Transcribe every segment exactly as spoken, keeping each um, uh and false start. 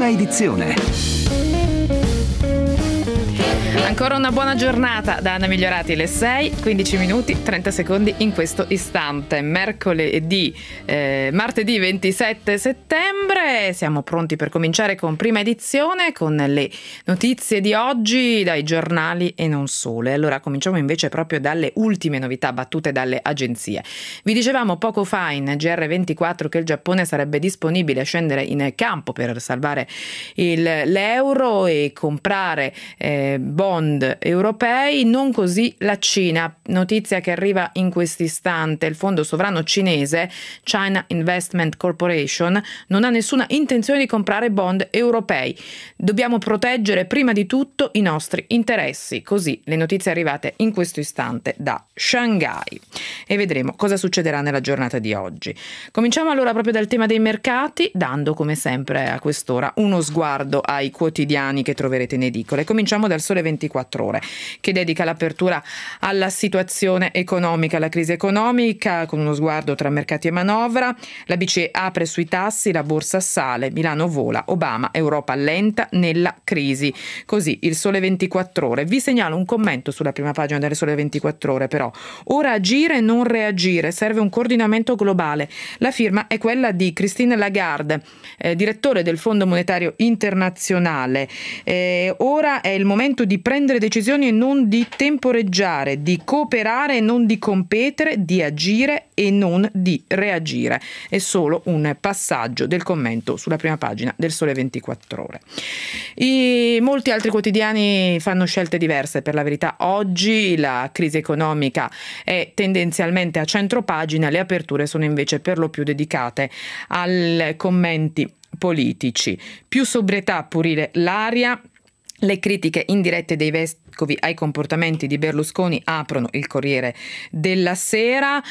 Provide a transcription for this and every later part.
edizione. Ancora una buona giornata da Anna Migliorati, le sei, quindici minuti, trenta secondi in questo istante. Mercoledì, eh, martedì ventisette settembre, siamo pronti per cominciare con prima edizione, con le notizie di oggi dai giornali e non solo. Allora cominciamo invece proprio dalle ultime novità battute dalle agenzie. Vi dicevamo poco fa in G R ventiquattro che il Giappone sarebbe disponibile a scendere in campo per salvare il, l'euro e comprare eh, bond europei, non così la Cina. Notizia che arriva in quest'istante: il fondo sovrano cinese China Investment Corporation non ha nessuna intenzione di comprare bond europei. Dobbiamo proteggere prima di tutto i nostri interessi. Così le notizie arrivate in questo istante da Shanghai, e vedremo cosa succederà nella giornata di oggi. Cominciamo allora proprio dal tema dei mercati, dando come sempre a quest'ora uno sguardo ai quotidiani che troverete in edicola. Cominciamo dal Sole ventiquattro Ore, che dedica l'apertura alla situazione economica, alla crisi economica, con uno sguardo tra mercati e manovra. La B C E apre sui tassi, la borsa sale, Milano vola, Obama, Europa lenta nella crisi. Così il Sole ventiquattro Ore. Vi segnalo un commento sulla prima pagina del Sole ventiquattro Ore, però. Ora agire e non reagire, serve un coordinamento globale. La firma è quella di Christine Lagarde, eh, direttore del Fondo Monetario Internazionale. Eh, ora è il momento di prendere decisioni e non di temporeggiare, di cooperare e non di competere, di agire e non di reagire. È solo un passaggio del commento sulla prima pagina del Sole ventiquattro Ore. I, molti altri quotidiani fanno scelte diverse, per la verità. Oggi la crisi economica è tendenzialmente a centropagina, le aperture sono invece per lo più dedicate ai commenti politici. Più sobrietà, purile l'aria. Le critiche indirette dei vescovi ai comportamenti di Berlusconi aprono il Corriere della Sera.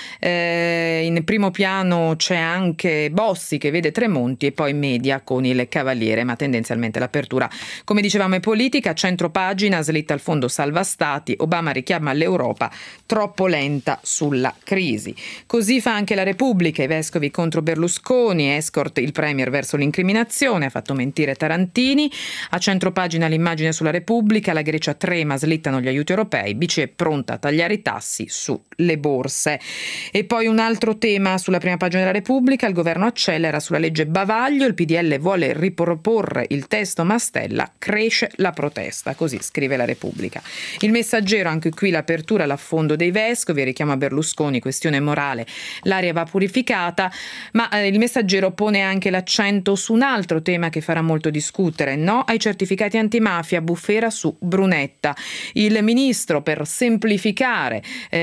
Eh, in primo piano c'è anche Bossi che vede Tremonti e poi media con il Cavaliere, ma tendenzialmente l'apertura, come dicevamo, è politica. Centropagina, slitta al fondo salva stati, Obama richiama l'Europa troppo lenta sulla crisi. Così fa anche la Repubblica, i vescovi contro Berlusconi, escort il premier verso l'incriminazione, ha fatto mentire Tarantini. A centropagina l'immagine sulla Repubblica, la Grecia trema, slittano gli aiuti europei, B C E pronta a tagliare i tassi sulle borse. E poi un altro tema sulla prima pagina della Repubblica, il governo accelera sulla legge bavaglio, il P D L vuole riproporre il testo Mastella, cresce la protesta, così scrive la Repubblica. Il Messaggero, anche qui l'apertura all'affondo dei vescovi, richiama Berlusconi, questione morale, l'aria va purificata, ma eh, il Messaggero pone anche l'accento su un altro tema che farà molto discutere: no ai certificati antimafia, bufera su Brunetta. Il ministro, per semplificare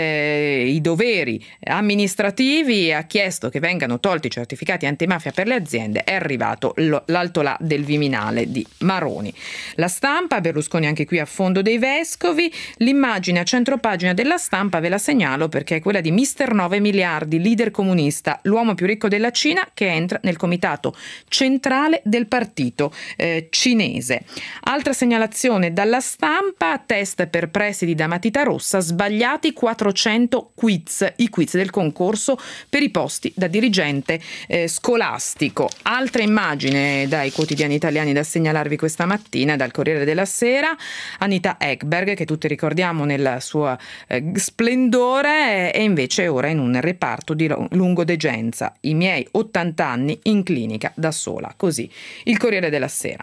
eh, i doveri amministrativi, ha chiesto che vengano tolti i certificati antimafia per le aziende. È arrivato l'altolà del Viminale di Maroni. La Stampa, Berlusconi anche qui a fondo dei vescovi. L'immagine a centropagina della Stampa ve la segnalo perché è quella di mister nove miliardi, leader comunista, l'uomo più ricco della Cina, che entra nel comitato centrale del partito eh, cinese. Altra segnalazione dalla Stampa: test per presidi da matita rossa, sbagliati quattrocento quiz, i quiz del concorso per i posti da dirigente eh, scolastico. Altra immagine dai quotidiani italiani da segnalarvi questa mattina, dal Corriere della Sera: Anita Ekberg, che tutti ricordiamo nel suo eh, splendore, è invece ora in un reparto di lungodegenza. I miei ottanta anni in clinica da sola, così il Corriere della Sera.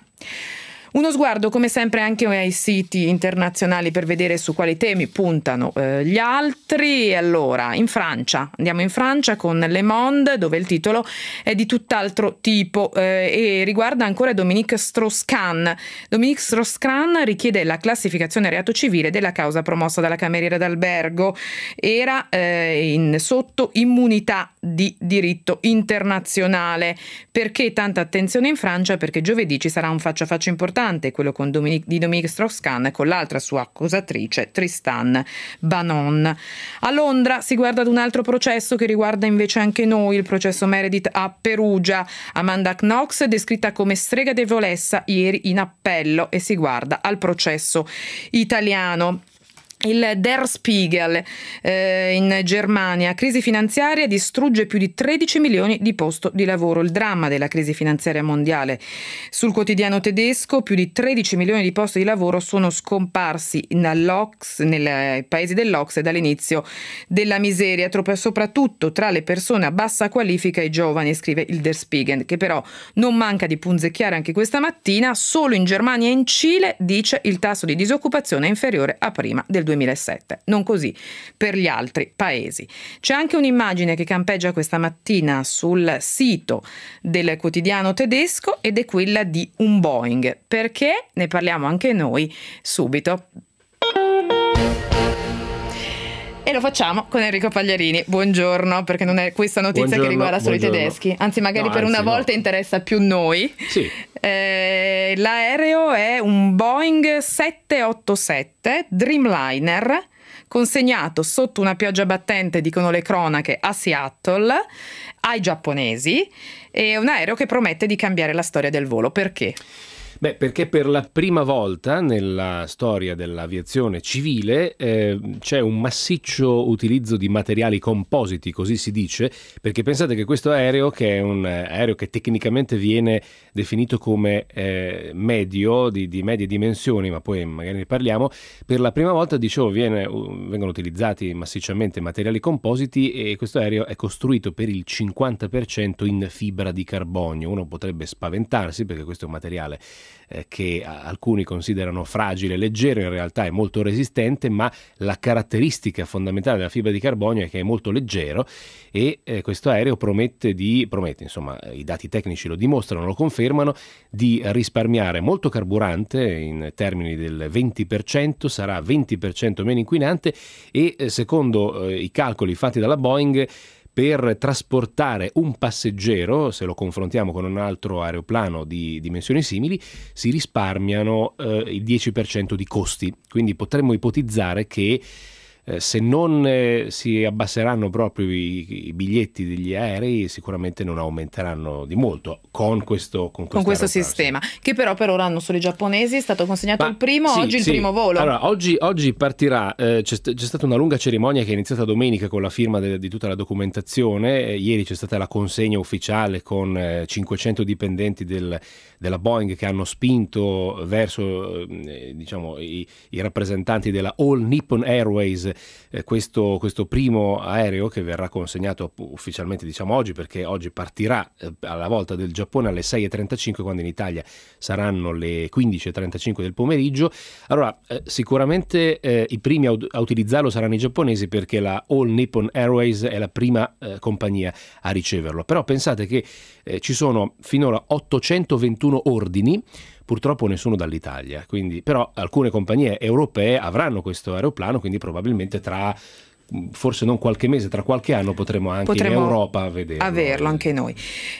Uno sguardo come sempre anche ai siti internazionali per vedere su quali temi puntano eh, gli altri. Allora, in Francia, andiamo in Francia con Le Monde, dove il titolo è di tutt'altro tipo eh, e riguarda ancora Dominique Strauss-Kahn. Dominique Strauss-Kahn richiede la classificazione reato civile della causa promossa dalla cameriera d'albergo. Era eh, in sotto immunità di diritto internazionale. Perché tanta attenzione in Francia? Perché giovedì ci sarà un faccia a faccia importante, quello con Dominique, di Dominique Strauss-Kahn, con l'altra sua accusatrice Tristan Banon. A Londra si guarda ad un altro processo che riguarda invece anche noi, il processo Meredith a Perugia. Amanda Knox, descritta come strega devolessa ieri in appello, e si guarda al processo italiano. Il Der Spiegel eh, in Germania, crisi finanziaria distrugge più di tredici milioni di posti di lavoro. Il dramma della crisi finanziaria mondiale. Sul quotidiano tedesco, più di tredici milioni di posti di lavoro sono scomparsi nell'O C S, nei paesi dell'O C S dall'inizio della miseria, soprattutto tra le persone a bassa qualifica e i giovani, scrive il Der Spiegel, che però non manca di punzecchiare anche questa mattina. Solo in Germania e in Cile, dice, il tasso di disoccupazione è inferiore a prima del duemilasette, non così per gli altri paesi. C'è anche un'immagine che campeggia questa mattina sul sito del quotidiano tedesco ed è quella di un Boeing. Perché? Ne parliamo anche noi subito. E lo facciamo con Enrico Pagliarini. Buongiorno, perché non è questa notizia buongiorno, che riguarda solo buongiorno. i tedeschi, anzi magari no, per anzi una volta no. interessa più noi. Sì. Eh, l'aereo è un Boeing settecentoottantasette Dreamliner, consegnato sotto una pioggia battente, dicono le cronache, a Seattle ai giapponesi. È un aereo che promette di cambiare la storia del volo. Perché? Beh, perché per la prima volta nella storia dell'aviazione civile eh, c'è un massiccio utilizzo di materiali compositi, così si dice, perché pensate che questo aereo, che è un aereo che tecnicamente viene definito come eh, medio, di, di medie dimensioni, ma poi magari ne parliamo, per la prima volta, dicevo, viene, vengono utilizzati massicciamente materiali compositi e questo aereo è costruito per il cinquanta per cento in fibra di carbonio. Uno potrebbe spaventarsi perché questo è un materiale Eh, che alcuni considerano fragile, leggero, in realtà è molto resistente, ma la caratteristica fondamentale della fibra di carbonio è che è molto leggero e eh, questo aereo promette di, promette, insomma, i dati tecnici lo dimostrano, lo confermano, di risparmiare molto carburante in termini del venti per cento, sarà venti per cento meno inquinante e eh, secondo eh, i calcoli fatti dalla Boeing, per trasportare un passeggero, se lo confrontiamo con un altro aeroplano di dimensioni simili, si risparmiano eh, il dieci per cento di costi. Quindi potremmo ipotizzare che eh, se non eh, si abbasseranno proprio i, i biglietti degli aerei, sicuramente non aumenteranno di molto con questo, con con questo sistema, che però per ora hanno solo i giapponesi. È stato consegnato Ma, il primo, sì, oggi il sì. primo volo. Allora, oggi, oggi partirà, eh, c'è, c'è stata una lunga cerimonia che è iniziata domenica con la firma de, di tutta la documentazione. Eh, ieri c'è stata la consegna ufficiale con eh, cinquecento dipendenti del, della Boeing che hanno spinto verso eh, diciamo i, i rappresentanti della All Nippon Airways eh, questo, questo primo aereo che verrà consegnato ufficialmente, diciamo, oggi, perché oggi partirà eh, alla volta del Giappone alle sei e trentacinque, quando in Italia saranno le quindici e trentacinque del pomeriggio. Allora eh, sicuramente eh, i primi a, a utilizzarlo saranno i giapponesi, perché la All Nippon Airways è la prima eh, compagnia a riceverlo. Però pensate che eh, ci sono finora ottocentoventuno ordini, purtroppo nessuno dall'Italia, quindi però alcune compagnie europee avranno questo aeroplano, quindi probabilmente tra forse non qualche mese, tra qualche anno potremo anche potremo in Europa vederlo. Averlo anche noi.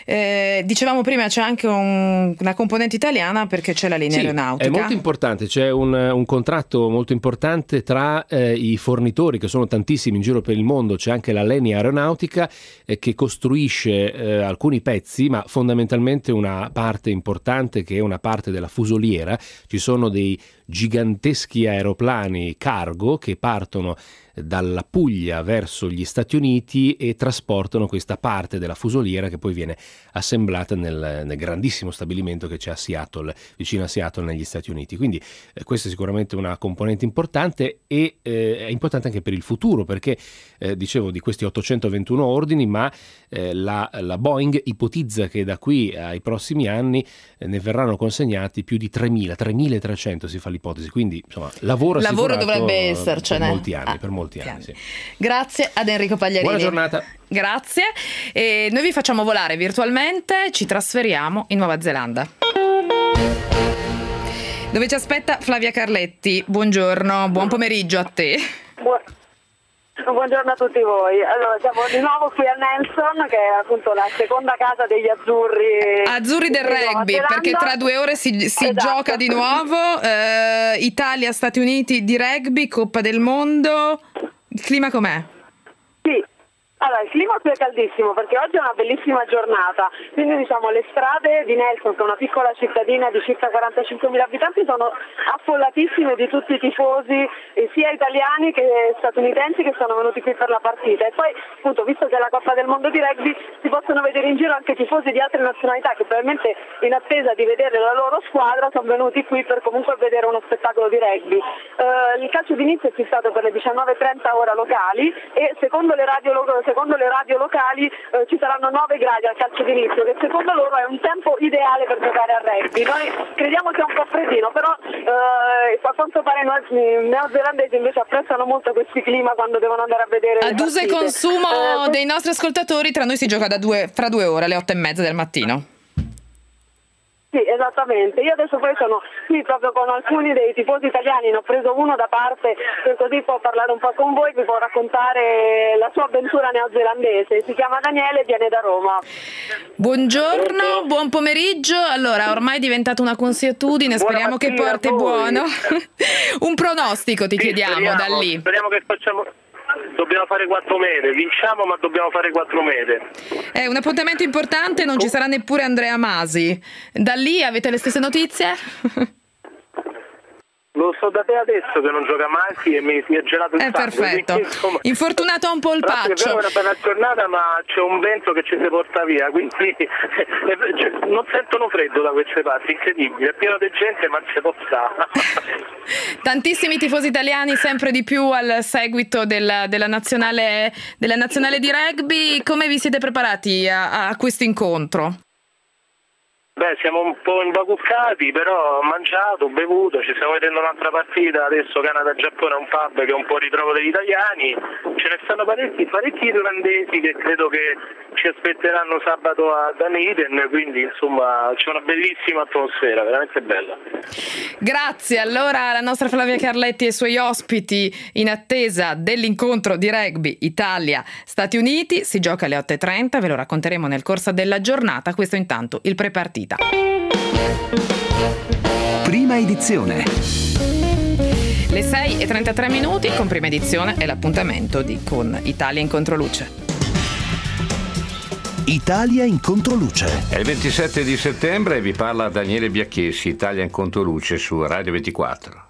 Eh, dicevamo prima c'è anche un, una componente italiana, perché c'è la linea sì, aeronautica. È molto importante, c'è un, un contratto molto importante tra eh, i fornitori, che sono tantissimi in giro per il mondo. C'è anche la Lenia Aeronautica eh, che costruisce eh, alcuni pezzi, ma fondamentalmente una parte importante che è una parte della fusoliera. Ci sono dei giganteschi aeroplani cargo che partono dalla Puglia verso gli Stati Uniti e trasportano questa parte della fusoliera che poi viene assemblata nel, nel grandissimo stabilimento che c'è a Seattle, vicino a Seattle negli Stati Uniti. Quindi eh, questa è sicuramente una componente importante e eh, è importante anche per il futuro, perché eh, dicevo di questi ottocentoventuno ordini, ma eh, la, la Boeing ipotizza che da qui ai prossimi anni eh, ne verranno consegnati più di tremila, tremilatrecento si fa l'ipotesi, quindi insomma lavoro, lavoro dovrebbe essercene per molti anni, ah. per molti anni sì. Grazie ad Enrico Pagliarini. Buona giornata. Grazie. E noi vi facciamo volare virtualmente, ci trasferiamo in Nuova Zelanda, dove ci aspetta Flavia Carletti. Buongiorno, buon pomeriggio a te. Buon... Buongiorno a tutti voi. Allora, siamo di nuovo qui a Nelson, che è appunto la seconda casa degli azzurri. Azzurri del rugby, perché tra due ore si, si esatto. gioca di nuovo. Eh, Italia, Stati Uniti di rugby, Coppa del Mondo. Il clima com'è? Sì, Allora, il clima qui è caldissimo perché oggi è una bellissima giornata, quindi diciamo le strade di Nelson, che è una piccola cittadina di circa quarantacinquemila abitanti, sono affollatissime di tutti i tifosi, eh, sia italiani che statunitensi, che sono venuti qui per la partita. E poi appunto, visto che è la Coppa del Mondo di rugby, si possono vedere in giro anche tifosi di altre nazionalità che probabilmente in attesa di vedere la loro squadra sono venuti qui per comunque vedere uno spettacolo di rugby. Eh, il calcio d'inizio è fissato per le diciannove e trenta ora locali e secondo le radio locali Secondo le radio locali eh, ci saranno nove gradi al calcio d'inizio, che secondo loro è un tempo ideale per giocare a rugby. Noi crediamo sia un po' freddino, però eh, a quanto pare i neozelandesi invece apprezzano molto questi clima quando devono andare a vedere. Ad uso e consumo eh, dei nostri ascoltatori, tra noi si gioca da due, fra due ore, alle otto e mezza del mattino. Sì, esattamente. Io adesso poi sono qui proprio con alcuni dei tifosi italiani, ne ho preso uno da parte per così può parlare un po' con voi, vi può raccontare la sua avventura neozelandese. Si chiama Daniele e viene da Roma. Buongiorno, buon pomeriggio. Allora, ormai è diventata una consuetudine, speriamo che porti buono. Un pronostico ti sì, chiediamo speriamo, da lì. Speriamo che facciamo... Dobbiamo fare quattro mete, vinciamo ma dobbiamo fare quattro mete. È un appuntamento importante, non ci sarà neppure Andrea Masi. Da lì avete le stesse notizie? Lo so da te adesso che non gioca Masi e mi si è gelato il sangue. È perfetto. Quindi, insomma, infortunato a un polpaccio. È una bella giornata ma c'è un vento che ci si porta via, quindi non sentono freddo da queste parti, incredibile, è pieno di gente ma ci può stare. Tantissimi tifosi italiani sempre di più al seguito della, della, nazionale, della nazionale di rugby. Come vi siete preparati a, a questo incontro? Beh, siamo un po' imbacuccati, però ho mangiato, ho bevuto, ci stiamo vedendo un'altra partita, adesso Canada-Giappone è un pub che è un po' ritrovo degli italiani, ce ne stanno parecchi, parecchi irlandesi che credo che ci aspetteranno sabato a Dunedin, quindi insomma c'è una bellissima atmosfera, veramente bella. Grazie, allora la nostra Flavia Carletti e i suoi ospiti in attesa dell'incontro di rugby Italia-Stati Uniti, si gioca alle otto e trenta, ve lo racconteremo nel corso della giornata, questo intanto il prepartita. Prima edizione. Le sei e trentatré minuti con Prima Edizione è l'appuntamento di con Italia in Controluce. Italia in Controluce. È il ventisette di settembre e vi parla Daniele Biacchessi, Italia in Controluce su Radio ventiquattro.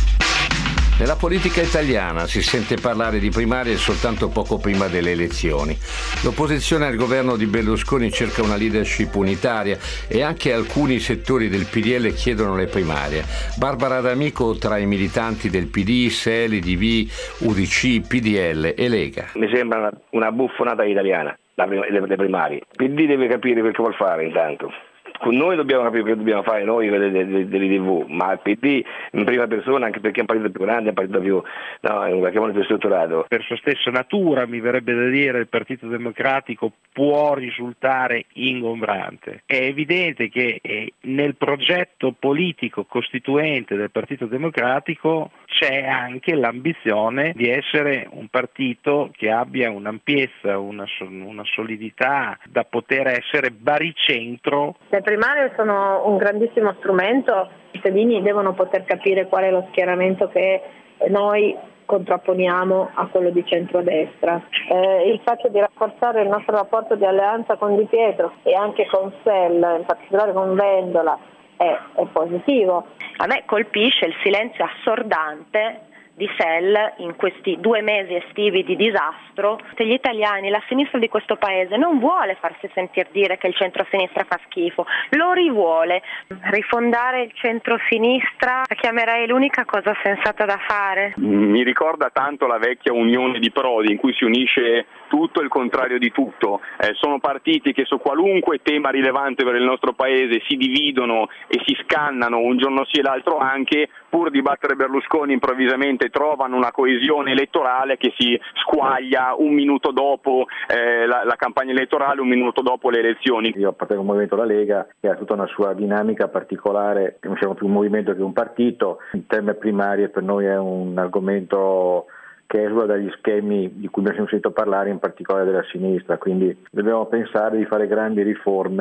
Nella politica italiana si sente parlare di primarie soltanto poco prima delle elezioni. L'opposizione al governo di Berlusconi cerca una leadership unitaria e anche alcuni settori del P D L chiedono le primarie. Barbara D'Amico tra i militanti del P D, S E L, I D V, U D C, P D L e Lega. Mi sembra una, una buffonata italiana, la, le, le primarie. Il P D deve capire quel che vuol fare intanto. Noi dobbiamo capire che dobbiamo fare noi delle tivù, ma il P D in prima persona, anche perché è un partito più grande, è un partito più, no, è un qualche modo più strutturato. Per sua stessa natura, mi verrebbe da dire, il Partito Democratico può risultare ingombrante. È evidente che eh, nel progetto politico costituente del Partito Democratico c'è anche l'ambizione di essere un partito che abbia un'ampiezza, una, una solidità da poter essere baricentro. Le primarie sono un grandissimo strumento, i cittadini devono poter capire qual è lo schieramento che noi contrapponiamo a quello di centrodestra. Eh, il fatto di rafforzare il nostro rapporto di alleanza con Di Pietro e anche con S E L, in particolare con Vendola, è, è positivo. A me colpisce il silenzio assordante di S E L in questi due mesi estivi di disastro. Gli italiani, la sinistra di questo paese non vuole farsi sentir dire che il centro-sinistra fa schifo, lo rivuole. Rifondare il centro-sinistra la chiamerei l'unica cosa sensata da fare. Mi ricorda tanto la vecchia unione di Prodi in cui si unisce tutto e il contrario di tutto. Eh, sono partiti che su qualunque tema rilevante per il nostro paese si dividono e si scannano un giorno sì e l'altro anche, pur di battere Berlusconi improvvisamente trovano una coesione elettorale che si squaglia un minuto dopo eh, la, la campagna elettorale, un minuto dopo le elezioni. Io appartengo al movimento La Lega, che ha tutta una sua dinamica particolare, non siamo più un movimento che un partito. Il tema primarie per noi è un argomento che esula dagli schemi di cui abbiamo sentito parlare, in particolare della sinistra, quindi dobbiamo pensare di fare grandi riforme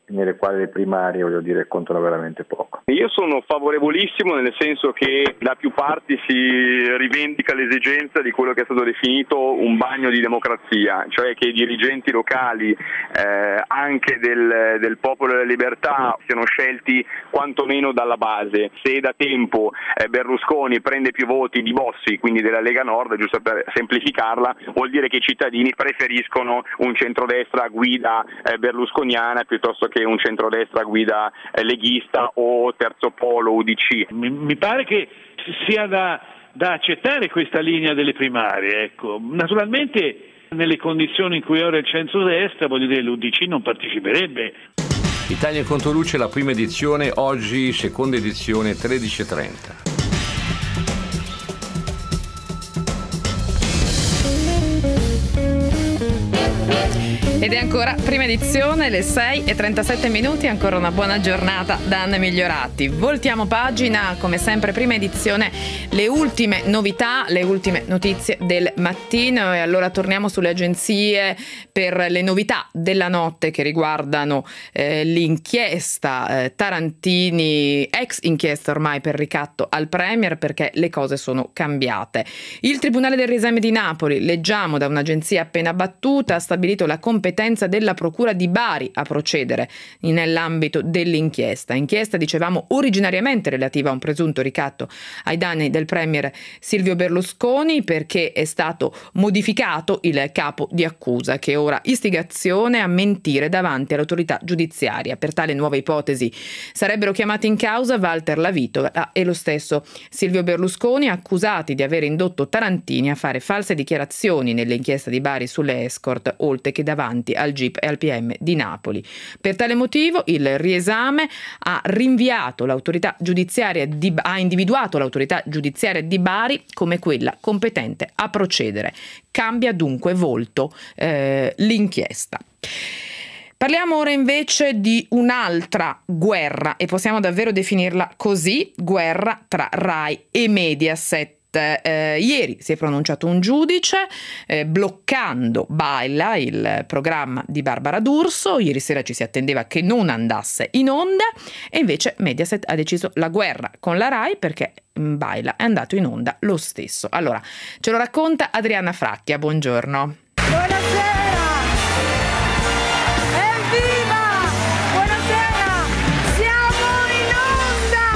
nelle quali le primarie, voglio dire, contano veramente poco. Io sono favorevolissimo, nel senso che da più parti si rivendica l'esigenza di quello che è stato definito un bagno di democrazia, cioè che i dirigenti locali eh, anche del, del Popolo della Libertà siano scelti quantomeno dalla base. Se da tempo eh, Berlusconi prende più voti di Bossi, quindi della Lega Nord, giusto per semplificarla, vuol dire che i cittadini preferiscono un centrodestra a guida eh, berlusconiana piuttosto che un centrodestra a guida eh, leghista o terzo polo U D C. Mi, mi pare che sia da, da accettare questa linea delle primarie, ecco. Naturalmente nelle condizioni in cui ora il centrodestra, voglio dire, l'U D C non parteciperebbe. Italia in Controluce, la prima edizione, oggi seconda edizione tredici e trenta. Ed è ancora prima edizione, le sei e trentasette minuti, ancora una buona giornata da Anna Migliorati. Voltiamo pagina, come sempre prima edizione, le ultime novità, le ultime notizie del mattino, e allora torniamo sulle agenzie per le novità della notte che riguardano eh, l'inchiesta eh, Tarantini, ex inchiesta ormai per ricatto al Premier, perché le cose sono cambiate. Il Tribunale del Riesame di Napoli, leggiamo da un'agenzia appena battuta, ha stabilito la competenza della Procura di Bari a procedere nell'ambito dell'inchiesta. Inchiesta, dicevamo, originariamente relativa a un presunto ricatto ai danni del premier Silvio Berlusconi, perché è stato modificato il capo di accusa, che ora istigazione a mentire davanti all'autorità giudiziaria. Per tale nuova ipotesi sarebbero chiamati in causa Walter Lavitola e lo stesso Silvio Berlusconi, accusati di aver indotto Tarantini a fare false dichiarazioni nell'inchiesta di Bari sulle escort, oltre che davanti al G I P e al P M di Napoli. Per tale motivo il riesame ha rinviato l'autorità giudiziaria di, ha individuato l'autorità giudiziaria di Bari come quella competente a procedere. Cambia dunque volto eh, l'inchiesta. Parliamo ora invece di un'altra guerra, e possiamo davvero definirla così, guerra tra Rai e Mediaset. Eh, ieri si è pronunciato un giudice eh, bloccando Baila, il programma di Barbara D'Urso. Ieri sera ci si attendeva che non andasse in onda, e invece Mediaset ha deciso la guerra con la Rai, perché Baila è andato in onda lo stesso. Allora, ce lo racconta Adriana Fracchia, buongiorno. Buonasera! Evviva! Buonasera! Siamo in onda!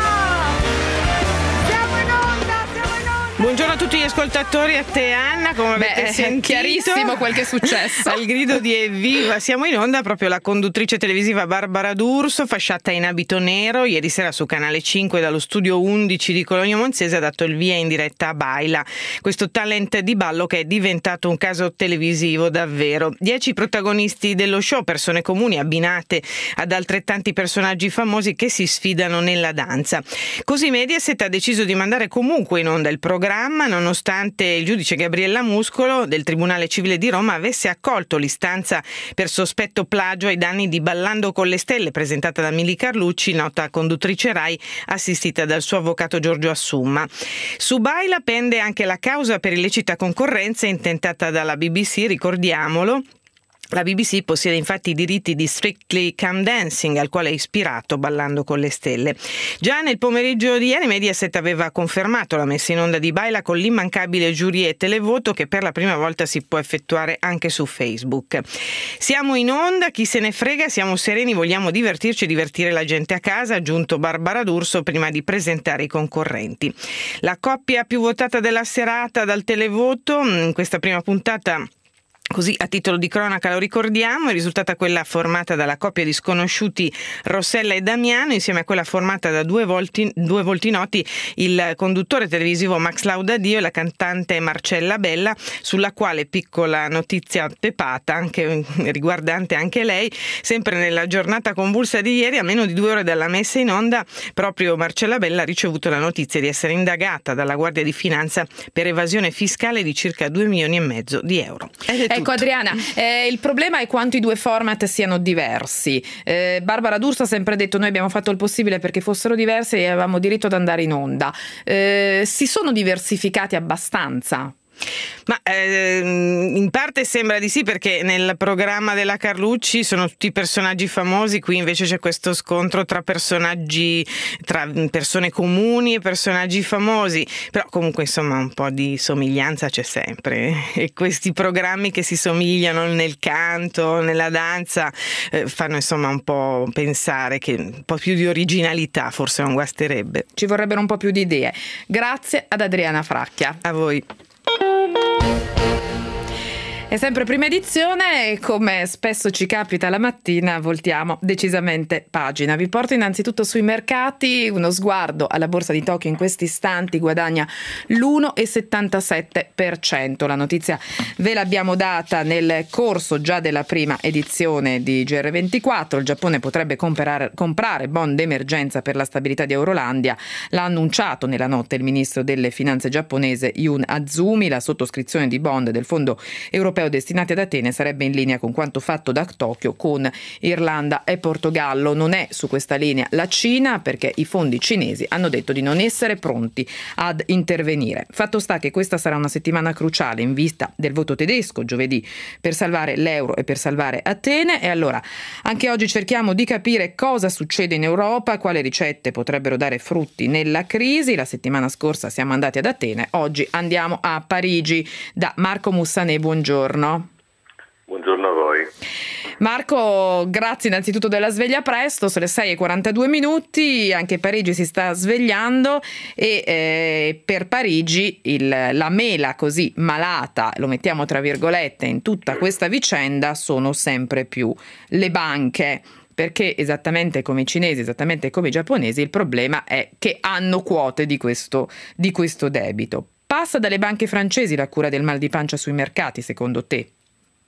Siamo in onda! Siamo in onda! Buongiorno a tutti gli ascoltatori, a te Anna, come avete Beh, sentito. Chiarissimo quel che è successo. Al grido di Evviva siamo in onda, proprio la conduttrice televisiva Barbara D'Urso, fasciata in abito nero, ieri sera su Canale cinque dallo studio undici di Cologno Monzese ha dato il via in diretta a Baila, questo talent di ballo che è diventato un caso televisivo davvero. Dieci protagonisti dello show, persone comuni abbinate ad altrettanti personaggi famosi che si sfidano nella danza. Così Mediaset ha deciso di mandare comunque in onda il programma, nonostante il giudice Gabriella Muscolo del Tribunale Civile di Roma avesse accolto l'istanza per sospetto plagio ai danni di Ballando con le Stelle, presentata da Mili Carlucci, nota conduttrice Rai, assistita dal suo avvocato Giorgio Assumma. Su Baila pende anche la causa per illecita concorrenza intentata dalla B B C, ricordiamolo. La B B C possiede infatti i diritti di Strictly Come Dancing, al quale è ispirato Ballando con le Stelle. Già nel pomeriggio di ieri Mediaset aveva confermato la messa in onda di Baila con l'immancabile giuria e televoto, che per la prima volta si può effettuare anche su Facebook. Siamo in onda, chi se ne frega, siamo sereni, vogliamo divertirci e divertire la gente a casa, ha aggiunto Barbara D'Urso prima di presentare i concorrenti. La coppia più votata della serata dal televoto in questa prima puntata, così a titolo di cronaca lo ricordiamo, è risultata quella formata dalla coppia di sconosciuti Rossella e Damiano, insieme a quella formata da due volti, due volti noti, il conduttore televisivo Max Laudadio e la cantante Marcella Bella, sulla quale piccola notizia pepata, anche riguardante anche lei, sempre nella giornata convulsa di ieri, a meno di due ore dalla messa in onda, proprio Marcella Bella ha ricevuto la notizia di essere indagata dalla Guardia di Finanza per evasione fiscale di circa due milioni e mezzo di euro. Ecco Adriana, eh, il problema è quanto i due format siano diversi. Eh, Barbara D'Urso ha sempre detto: noi abbiamo fatto il possibile perché fossero diversi e avevamo diritto ad andare in onda. Eh, si sono diversificati abbastanza? Ma ehm, in parte sembra di sì, perché nel programma della Carlucci sono tutti personaggi famosi, qui invece c'è questo scontro tra personaggi, tra persone comuni e personaggi famosi, però comunque insomma un po' di somiglianza c'è sempre, e questi programmi che si somigliano nel canto, nella danza, eh, fanno insomma un po' pensare che un po' più di originalità forse non guasterebbe. Ci vorrebbero un po' più di idee. Grazie ad Adriana Fracchia. A voi. È sempre prima edizione e, come spesso ci capita la mattina, voltiamo decisamente pagina. Vi porto innanzitutto sui mercati. Uno sguardo alla borsa di Tokyo in questi istanti guadagna l'uno virgola settantasette per cento. La notizia ve l'abbiamo data nel corso già della prima edizione di G R ventiquattro. Il Giappone potrebbe comprare, comprare bond d'emergenza per la stabilità di Eurolandia. L'ha annunciato nella notte il ministro delle finanze giapponese Yun Azumi. La sottoscrizione di bond del Fondo Europeo destinati ad Atene sarebbe in linea con quanto fatto da Tokyo con Irlanda e Portogallo. Non è su questa linea la Cina, perché i fondi cinesi hanno detto di non essere pronti ad intervenire. Fatto sta che questa sarà una settimana cruciale in vista del voto tedesco giovedì per salvare l'euro e per salvare Atene, e allora anche oggi cerchiamo di capire cosa succede in Europa, quali ricette potrebbero dare frutti nella crisi. La settimana scorsa siamo andati ad Atene, oggi andiamo a Parigi da Marco Mussanè. Buongiorno. Buongiorno a voi. Marco, grazie innanzitutto della sveglia presto, sono le sei e quarantadue minuti, anche Parigi si sta svegliando e eh, per Parigi il, la mela così malata, lo mettiamo tra virgolette, in tutta questa vicenda sono sempre più le banche. Perché esattamente come i cinesi, esattamente come i giapponesi, il problema è che hanno quote di questo, di questo debito. Passa dalle banche francesi la cura del mal di pancia sui mercati, secondo te? Eh,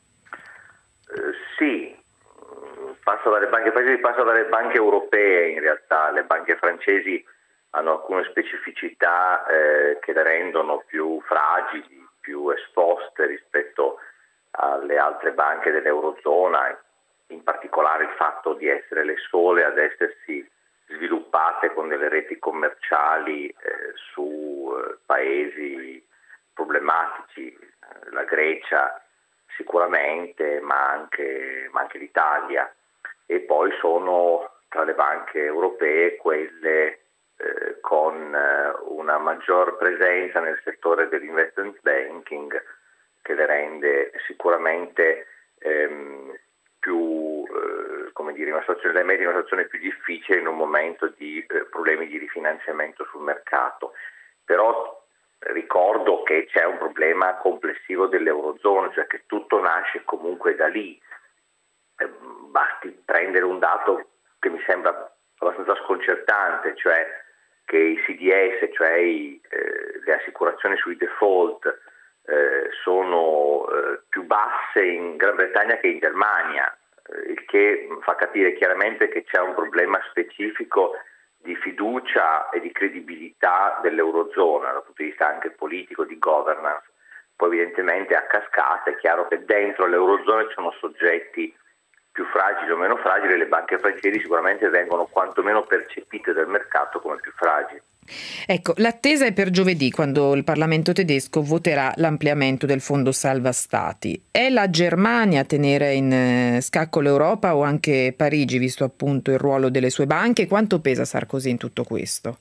sì, passa dalle banche francesi, passa dalle banche europee in realtà. Le banche francesi hanno alcune specificità eh, che le rendono più fragili, più esposte rispetto alle altre banche dell'Eurozona, in particolare il fatto di essere le sole ad essersi sviluppate con delle reti commerciali eh, su eh, paesi problematici, eh, la Grecia sicuramente, ma anche, ma anche l'Italia, e poi sono tra le banche europee quelle eh, con eh, una maggior presenza nel settore dell'investment banking, che le rende sicuramente ehm, più eh, come dire, una situazione, le mette in una situazione più difficile in un momento di eh, problemi di rifinanziamento sul mercato. Però ricordo che c'è un problema complessivo dell'Eurozona, cioè che tutto nasce comunque da lì. Eh, basti prendere un dato che mi sembra abbastanza sconcertante, cioè che i C D S, cioè i, eh, le assicurazioni sui default, eh, sono eh, più basse in Gran Bretagna che in Germania, eh, il che fa capire chiaramente che c'è un problema specifico di fiducia e di credibilità dell'Eurozona dal punto di vista anche politico, di governance. Poi evidentemente a cascata è chiaro che dentro l'Eurozona ci sono soggetti più fragili o meno fragili, le banche francesi sicuramente vengono quantomeno percepite dal mercato come più fragili. Ecco, l'attesa è per giovedì, quando il Parlamento tedesco voterà l'ampliamento del fondo salva stati. È la Germania a tenere in scacco l'Europa o anche Parigi, visto appunto il ruolo delle sue banche? Quanto pesa Sarkozy in tutto questo?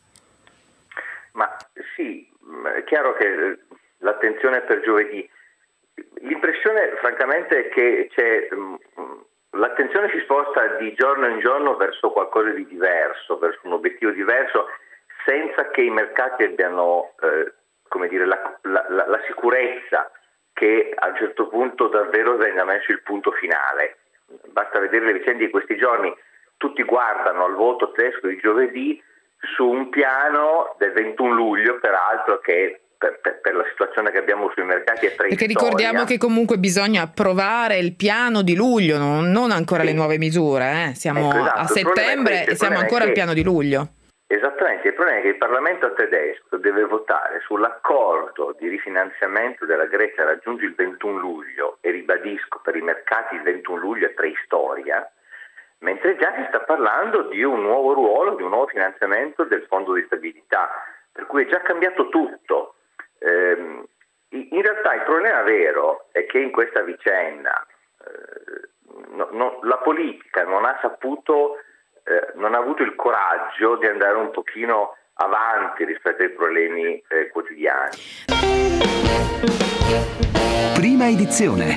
Ma sì, è chiaro che l'attenzione è per giovedì. L'impressione francamente è che c'è... l'attenzione si sposta di giorno in giorno verso qualcosa di diverso, verso un obiettivo diverso, senza che i mercati abbiano eh, come dire, la, la, la, la sicurezza che a un certo punto davvero venga messo il punto finale. Basta vedere le vicende di questi giorni, tutti guardano al voto tedesco di giovedì su un piano del ventuno luglio, peraltro, che Per, per, per la situazione che abbiamo sui mercati è preistoria. Perché ricordiamo che comunque bisogna approvare il piano di luglio, non, non ancora sì. le nuove misure, eh? siamo ecco, esatto. a settembre e siamo ancora al piano di luglio. Esattamente, il problema è che il Parlamento tedesco deve votare sull'accordo di rifinanziamento della Grecia raggiunto il ventuno luglio, e ribadisco, per i mercati il ventuno luglio è preistoria, mentre già si sta parlando di un nuovo ruolo, di un nuovo finanziamento del fondo di stabilità, per cui è già cambiato tutto. Eh, in realtà il problema vero è che in questa vicenda eh, no, no, la politica non ha saputo, eh, non ha avuto il coraggio di andare un pochino avanti rispetto ai problemi eh, quotidiani. Prima edizione.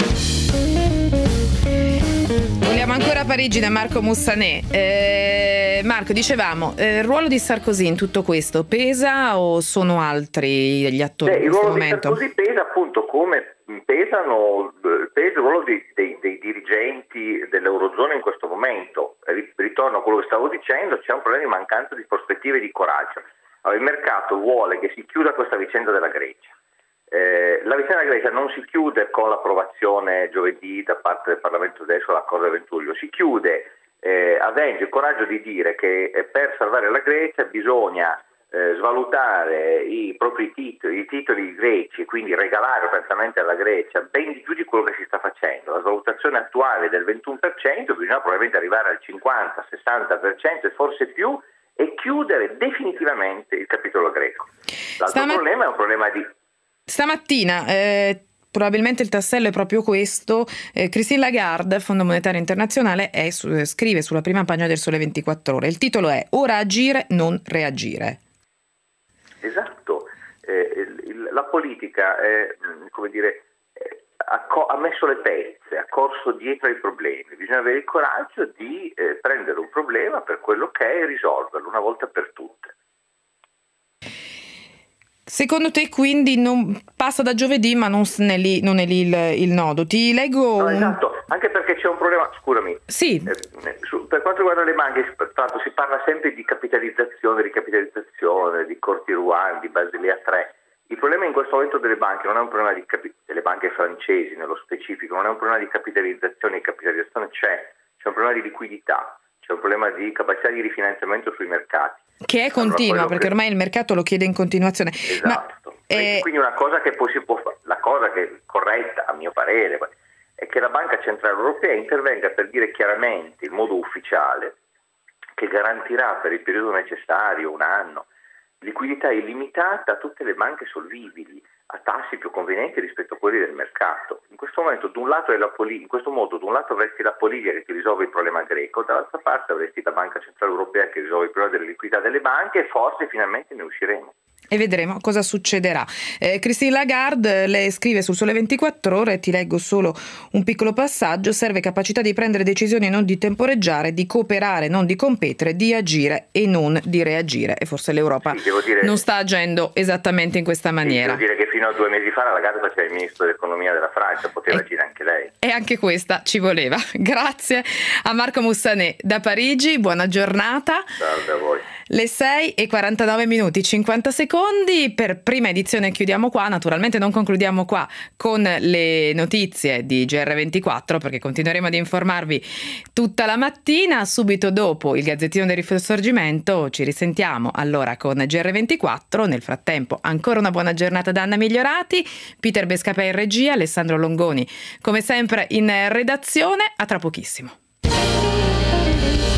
Vogliamo ancora a Parigi da Marco Mussanè. Eh, Marco, dicevamo, eh, il ruolo di Sarkozy in tutto questo pesa o sono altri gli attori Beh, in il questo ruolo momento? di Sarkozy pesa appunto come pesano pesa il ruolo dei, dei, dei dirigenti dell'Eurozona in questo momento. Ritorno a quello che stavo dicendo, c'è un problema di mancanza di prospettive e di coraggio. Allora, il mercato vuole che si chiuda questa vicenda della Grecia. Eh, la vicenda della Grecia non si chiude con l'approvazione giovedì da parte del Parlamento tedesco dell'accordo del venti luglio, si chiude eh, avendo il coraggio di dire che eh, per salvare la Grecia bisogna eh, svalutare i propri titoli, i titoli greci, e quindi regalare apertamente alla Grecia ben di più di quello che si sta facendo. La svalutazione attuale è del ventuno per cento, bisogna probabilmente arrivare al cinquanta sessanta per cento e forse più, e chiudere definitivamente il capitolo greco. L'altro Stama- problema è un problema di Stamattina, eh, probabilmente il tassello è proprio questo, eh, Christine Lagarde, Fondo Monetario Internazionale, è su, eh, scrive sulla prima pagina del Sole ventiquattro Ore. Il titolo è "Ora agire, non reagire". Esatto, eh, il, il, la politica è, come dire, ha, co- ha messo le pezze, ha corso dietro ai problemi. Bisogna avere il coraggio di eh, prendere un problema per quello che è e risolverlo una volta per tutte. Secondo te quindi non passa da giovedì, ma non è lì, non è lì il, il nodo? Ti leggo. No, un... esatto, anche perché c'è un problema, scusami. Sì. Eh, su, per quanto riguarda le banche, tra l'altro si parla sempre di capitalizzazione, ricapitalizzazione, di Corti Rouen, di Basilea tre. Il problema in questo momento delle banche non è un problema di capi- delle banche francesi nello specifico, non è un problema di capitalizzazione, capitalizzazione c'è, c'è un problema di liquidità, c'è un problema di capacità di rifinanziamento sui mercati. Che è continua, allora, perché che... ormai il mercato lo chiede in continuazione. Esatto. Ma, eh... Quindi una cosa che poi si può fare, la cosa che è corretta a mio parere è che la Banca Centrale Europea intervenga per dire chiaramente in modo ufficiale che garantirà per il periodo necessario, un anno, liquidità illimitata a tutte le banche solvibili a tassi più convenienti rispetto a quelli del mercato. In questo momento, da un lato è la poli- in questo modo, da un lato avresti la politica che ti risolve il problema greco, dall'altra parte avresti la Banca Centrale Europea che risolve il problema della liquidità delle banche e forse finalmente ne usciremo. E vedremo cosa succederà. Eh, Christine Lagarde le scrive sul Sole ventiquattro Ore, ti leggo solo un piccolo passaggio: serve capacità di prendere decisioni e non di temporeggiare, di cooperare, non di competere, di agire e non di reagire. E forse l'Europa sì, dire, non sta agendo esattamente in questa maniera. Sì, devo dire che fino a due mesi fa la Lagarde faceva il ministro dell'economia della Francia, poteva e, agire anche lei. E anche questa ci voleva. Grazie a Marco Mussanè da Parigi, buona giornata. Salve a voi. Le sei e quarantanove minuti, cinquanta secondi per prima edizione. Chiudiamo qua, naturalmente non concludiamo qua con le notizie di G R ventiquattro, perché continueremo ad informarvi tutta la mattina. Subito dopo il Gazzettino del Risorgimento ci risentiamo allora con G R ventiquattro. Nel frattempo ancora una buona giornata da Anna Migliorati, Peter Bescapè in regia, Alessandro Longoni come sempre in redazione. A tra pochissimo.